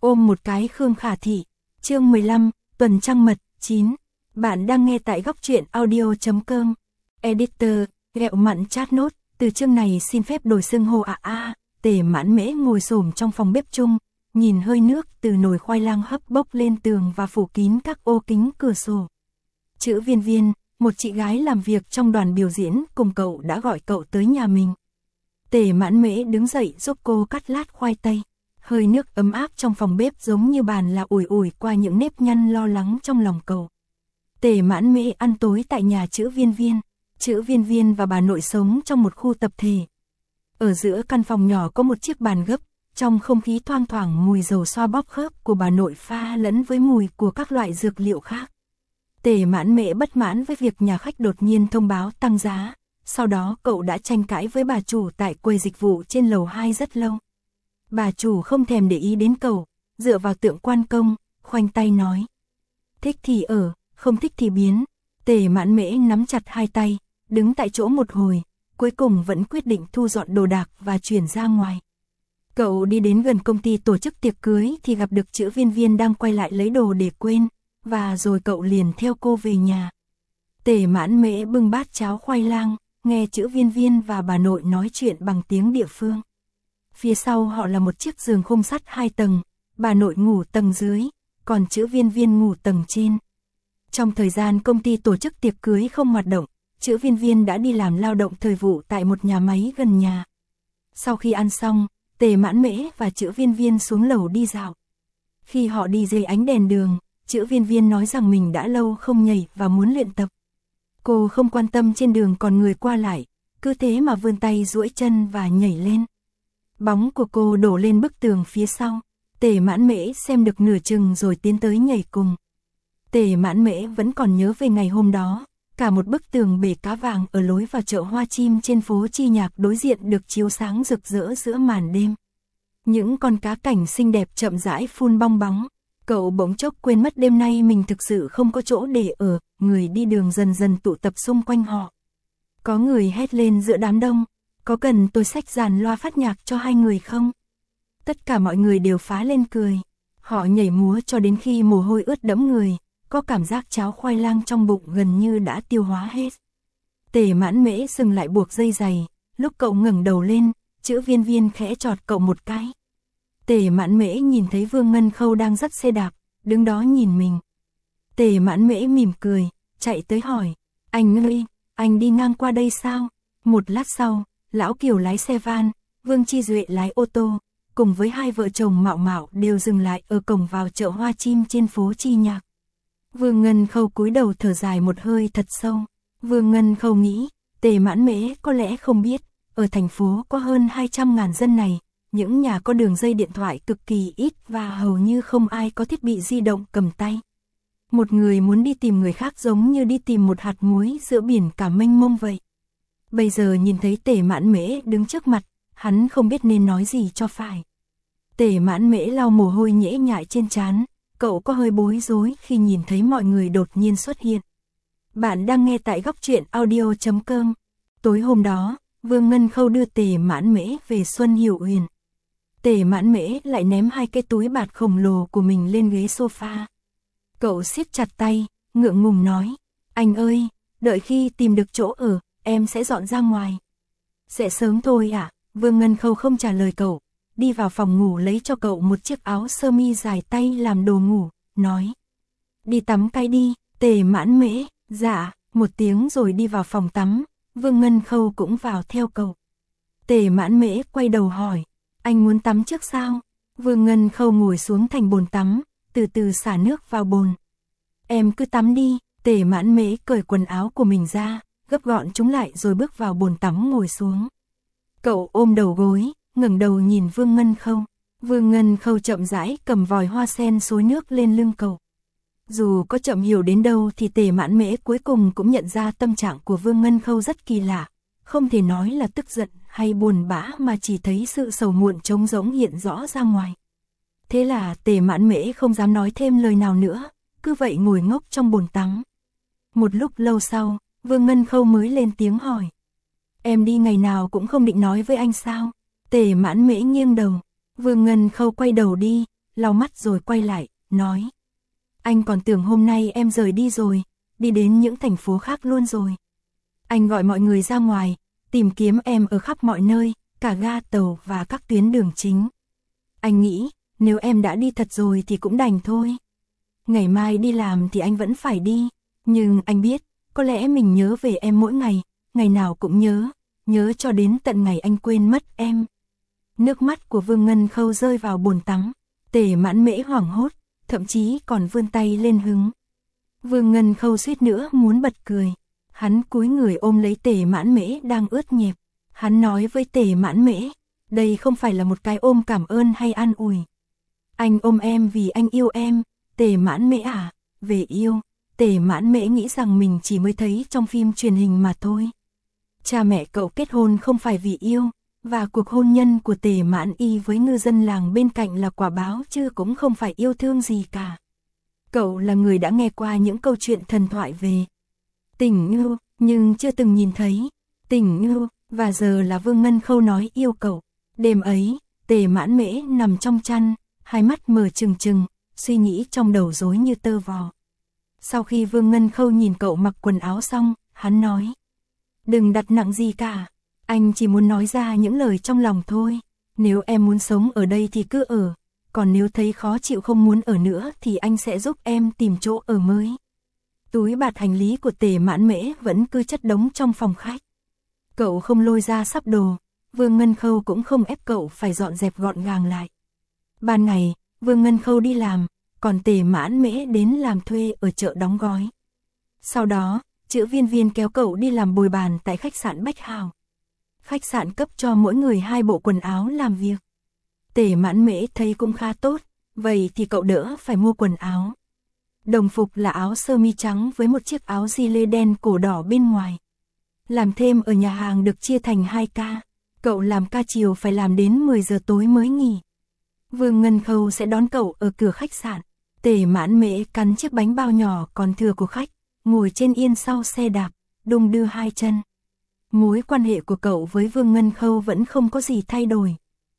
Ôm một cái Khương Khả Thị. Chương 15, Tuần Trăng Mật 9. Bạn đang nghe tại góc truyện audio.com. Editor, ghẹo mặn chat nốt. Từ chương này xin phép đổi xưng hô Tề Mãn Mễ ngồi xổm trong phòng bếp chung, nhìn hơi nước từ nồi khoai lang hấp bốc lên tường và phủ kín các ô kính cửa sổ. Chữ Viên Viên, một chị gái làm việc trong đoàn biểu diễn cùng cậu đã gọi cậu tới nhà mình. Tề Mãn Mễ đứng dậy giúp cô cắt lát khoai tây. Hơi nước ấm áp trong phòng bếp giống như bàn là ủi ủi qua những nếp nhăn lo lắng trong lòng cậu. Tề Mãn Mễ ăn tối tại nhà Chữ Viên Viên. Chữ Viên Viên và bà nội sống trong một khu tập thể. Ở giữa căn phòng nhỏ có một chiếc bàn gấp, trong không khí thoang thoảng mùi dầu xoa bóp khớp của bà nội pha lẫn với mùi của các loại dược liệu khác. Tề Mãn Mễ bất mãn với việc nhà khách đột nhiên thông báo tăng giá, sau đó cậu đã tranh cãi với bà chủ tại quầy dịch vụ trên lầu 2 rất lâu. Bà chủ không thèm để ý đến cậu, dựa vào tượng quan công, khoanh tay nói. Thích thì ở, không thích thì biến. Tề Mãn Mễ nắm chặt hai tay, đứng tại chỗ một hồi, cuối cùng vẫn quyết định thu dọn đồ đạc và chuyển ra ngoài. Cậu đi đến gần công ty tổ chức tiệc cưới thì gặp được Chữ Viên Viên đang quay lại lấy đồ để quên, và rồi cậu liền theo cô về nhà. Tề Mãn Mễ bưng bát cháo khoai lang, nghe Chữ Viên Viên và bà nội nói chuyện bằng tiếng địa phương. Phía sau họ là một chiếc giường khung sắt 2 tầng, bà nội ngủ tầng dưới, còn Chữ Viên Viên ngủ tầng trên. Trong thời gian công ty tổ chức tiệc cưới không hoạt động, Chữ Viên Viên đã đi làm lao động thời vụ tại một nhà máy gần nhà. Sau khi ăn xong, Tề Mãn Mễ và Chữ Viên Viên xuống lầu đi dạo. Khi họ đi dưới ánh đèn đường, Chữ Viên Viên nói rằng mình đã lâu không nhảy và muốn luyện tập. Cô không quan tâm trên đường còn người qua lại, cứ thế mà vươn tay duỗi chân và nhảy lên. Bóng của cô đổ lên bức tường phía sau. Tề Mãn Mễ xem được nửa chừng rồi tiến tới nhảy cùng. Tề Mãn Mễ vẫn còn nhớ về ngày hôm đó, cả một bức tường bể cá vàng ở lối vào chợ Hoa Chim trên phố Chi Nhạc đối diện được chiếu sáng rực rỡ giữa màn đêm. Những con cá cảnh xinh đẹp chậm rãi phun bong bóng. Cậu bỗng chốc quên mất đêm nay mình thực sự không có chỗ để ở, người đi đường dần dần tụ tập xung quanh họ. Có người hét lên giữa đám đông, có cần tôi xách dàn loa phát nhạc cho hai người không? Tất cả mọi người đều phá lên cười. Họ nhảy múa cho đến khi mồ hôi ướt đẫm người, có cảm giác cháo khoai lang trong bụng gần như đã tiêu hóa hết. Tề Mãn Mễ dừng lại buộc dây giày, lúc cậu ngẩng đầu lên, Chữ Viên Viên khẽ chọt cậu một cái. Tề Mãn Mễ nhìn thấy Vương Ngân Khâu đang dắt xe đạp, đứng đó nhìn mình. Tề Mãn Mễ mỉm cười, chạy tới hỏi, anh ơi, anh đi ngang qua đây sao? Một lát sau, Lão Kiều lái xe van, Vương Chi Duệ lái ô tô, cùng với hai vợ chồng Mạo Mạo đều dừng lại ở cổng vào chợ Hoa Chim trên phố Chi Nhạc. Vương Ngân Khâu cúi đầu thở dài một hơi thật sâu. Vương Ngân Khâu nghĩ, Tề Mãn Mễ có lẽ không biết, ở thành phố có hơn 200.000 dân này, những nhà có đường dây điện thoại cực kỳ ít và hầu như không ai có thiết bị di động cầm tay. Một người muốn đi tìm người khác giống như đi tìm một hạt muối giữa biển cả mênh mông vậy. Bây giờ nhìn thấy Tề Mãn Mễ đứng trước mặt, hắn không biết nên nói gì cho phải. Tề Mãn Mễ lau mồ hôi nhễ nhại trên trán, cậu có hơi bối rối khi nhìn thấy mọi người đột nhiên xuất hiện. Bạn đang nghe tại góc truyện audio.com. Tối hôm đó, Vương Ngân Khâu đưa Tề Mãn Mễ về Xuân Hiểu Uyển. Tề Mãn Mễ lại ném hai cái túi bạt khổng lồ của mình lên ghế sofa. Cậu siết chặt tay, ngượng ngùng nói, anh ơi, đợi khi tìm được chỗ ở, em sẽ dọn ra ngoài. Sẽ sớm thôi à? Vương Ngân Khâu không trả lời cậu, đi vào phòng ngủ lấy cho cậu một chiếc áo sơ mi dài tay làm đồ ngủ, nói. Đi tắm cái đi. Tề Mãn Mễ, dạ, một tiếng rồi đi vào phòng tắm, Vương Ngân Khâu cũng vào theo cậu. Tề Mãn Mễ quay đầu hỏi, anh muốn tắm trước sao? Vương Ngân Khâu ngồi xuống thành bồn tắm, từ từ xả nước vào bồn. Em cứ tắm đi. Tề Mãn Mễ cởi quần áo của mình ra, gấp gọn chúng lại rồi bước vào bồn tắm ngồi xuống. Cậu ôm đầu gối, ngẩng đầu nhìn Vương Ngân Khâu. Vương Ngân Khâu chậm rãi cầm vòi hoa sen xối nước lên lưng cậu. Dù có chậm hiểu đến đâu thì Tề Mãn Mễ cuối cùng cũng nhận ra tâm trạng của Vương Ngân Khâu rất kỳ lạ, không thể nói là tức giận hay buồn bã mà chỉ thấy sự sầu muộn trống rỗng hiện rõ ra ngoài. Thế là Tề Mãn Mễ không dám nói thêm lời nào nữa, cứ vậy ngồi ngốc trong bồn tắm. Một lúc lâu sau, Vương Ngân Khâu mới lên tiếng hỏi. Em đi ngày nào cũng không định nói với anh sao? Tề Mãn Mễ nghiêng đầu. Vương Ngân Khâu quay đầu đi, lau mắt rồi quay lại, nói. Anh còn tưởng hôm nay em rời đi rồi, đi đến những thành phố khác luôn rồi. Anh gọi mọi người ra ngoài, tìm kiếm em ở khắp mọi nơi, cả ga tàu và các tuyến đường chính. Anh nghĩ, nếu em đã đi thật rồi thì cũng đành thôi. Ngày mai đi làm thì anh vẫn phải đi, nhưng anh biết, có lẽ mình nhớ về em mỗi ngày nào cũng nhớ cho đến tận ngày anh quên mất em. Nước mắt của Vương Ngân Khâu rơi vào bồn tắm, Tề Mãn Mễ hoảng hốt, thậm chí còn vươn tay lên hứng. Vương Ngân Khâu suýt nữa muốn bật cười, hắn cúi người ôm lấy Tề Mãn Mễ đang ướt nhẹp. Hắn nói với Tề Mãn Mễ, đây không phải là một cái ôm cảm ơn hay an ủi. Anh ôm em vì anh yêu em, Tề Mãn Mễ à, về yêu. Tề Mãn Mễ nghĩ rằng mình chỉ mới thấy trong phim truyền hình mà thôi. Cha mẹ cậu kết hôn không phải vì yêu, và cuộc hôn nhân của Tề Mãn Y với ngư dân làng bên cạnh là quả báo chứ cũng không phải yêu thương gì cả. Cậu là người đã nghe qua những câu chuyện thần thoại về tình yêu, nhưng chưa từng nhìn thấy tình yêu, và giờ là Vương Ngân Khâu nói yêu cậu. Đêm ấy, Tề Mãn Mễ nằm trong chăn, hai mắt mở trừng trừng, suy nghĩ trong đầu rối như tơ vò. Sau khi Vương Ngân Khâu nhìn cậu mặc quần áo xong, hắn nói. Đừng đặt nặng gì cả, anh chỉ muốn nói ra những lời trong lòng thôi. Nếu em muốn sống ở đây thì cứ ở, còn nếu thấy khó chịu không muốn ở nữa thì anh sẽ giúp em tìm chỗ ở mới. Túi bạt hành lý của Tề Mãn Mễ vẫn cứ chất đống trong phòng khách. Cậu không lôi ra sắp đồ, Vương Ngân Khâu cũng không ép cậu phải dọn dẹp gọn gàng lại. Ban ngày, Vương Ngân Khâu đi làm, còn Tề Mãn Mễ đến làm thuê ở chợ đóng gói. Sau đó, Chữ Viên Viên kéo cậu đi làm bồi bàn tại khách sạn Bách Hào. Khách sạn cấp cho mỗi người 2 bộ quần áo làm việc. Tề Mãn Mễ thấy cũng khá tốt, vậy thì cậu đỡ phải mua quần áo. Đồng phục là áo sơ mi trắng với một chiếc áo gi lê đen cổ đỏ bên ngoài. Làm thêm ở nhà hàng được chia thành 2 ca, cậu làm ca chiều phải làm đến 10 giờ tối mới nghỉ. Vương Ngân Khâu sẽ đón cậu ở cửa khách sạn. Tề Mãn Mễ cắn chiếc bánh bao nhỏ còn thừa của khách, ngồi trên yên sau xe đạp, đung đưa 2 chân. Mối quan hệ của cậu với Vương Ngân Khâu vẫn không có gì thay đổi.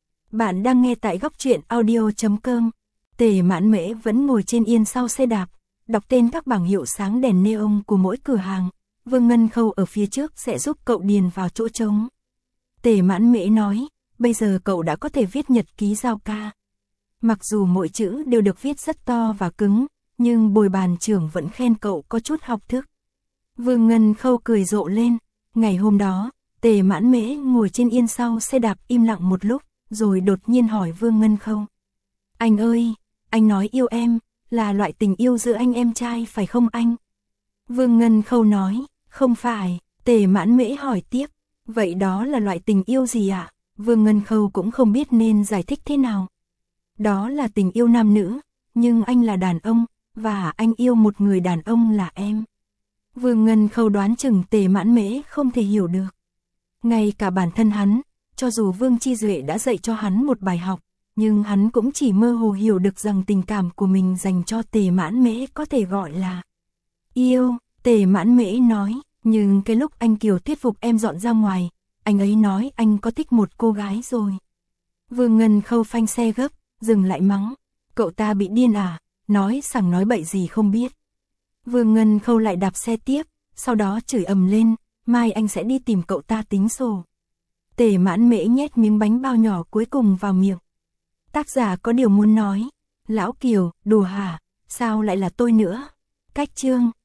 Bạn đang nghe tại góc truyện audio.com. Tề Mãn Mễ vẫn ngồi trên yên sau xe đạp, đọc tên các bảng hiệu sáng đèn neon của mỗi cửa hàng. Vương Ngân Khâu ở phía trước sẽ giúp cậu điền vào chỗ trống. Tề Mãn Mễ nói, bây giờ cậu đã có thể viết nhật ký giao ca. Mặc dù mỗi chữ đều được viết rất to và cứng, nhưng bồi bàn trưởng vẫn khen cậu có chút học thức. Vương Ngân Khâu cười rộ lên. Ngày hôm đó, Tề Mãn Mễ ngồi trên yên sau xe đạp im lặng một lúc, rồi đột nhiên hỏi Vương Ngân Khâu. Anh ơi, anh nói yêu em, là loại tình yêu giữa anh em trai phải không anh? Vương Ngân Khâu nói, không phải. Tề Mãn Mễ hỏi tiếp, vậy đó là loại tình yêu gì ạ? Vương Ngân Khâu cũng không biết nên giải thích thế nào. Đó là tình yêu nam nữ, nhưng anh là đàn ông, và anh yêu một người đàn ông là em. Vương Ngân Khâu đoán chừng Tề Mãn Mễ không thể hiểu được. Ngay cả bản thân hắn, cho dù Vương Chi Duệ đã dạy cho hắn một bài học, nhưng hắn cũng chỉ mơ hồ hiểu được rằng tình cảm của mình dành cho Tề Mãn Mễ có thể gọi là yêu. Tề Mãn Mễ nói, nhưng cái lúc anh Kiều thuyết phục em dọn ra ngoài, anh ấy nói anh có thích một cô gái rồi. Vương Ngân Khâu phanh xe gấp, dừng lại mắng, cậu ta bị điên à, nói sằng nói bậy gì không biết. Vương Ngân Khâu lại đạp xe tiếp, sau đó chửi ầm lên, mai anh sẽ đi tìm cậu ta tính sổ. Tề Mãn Mễ nhét miếng bánh bao nhỏ cuối cùng vào miệng. Tác giả có điều muốn nói, Lão Kiều, đùa hả, sao lại là tôi nữa? Cách chương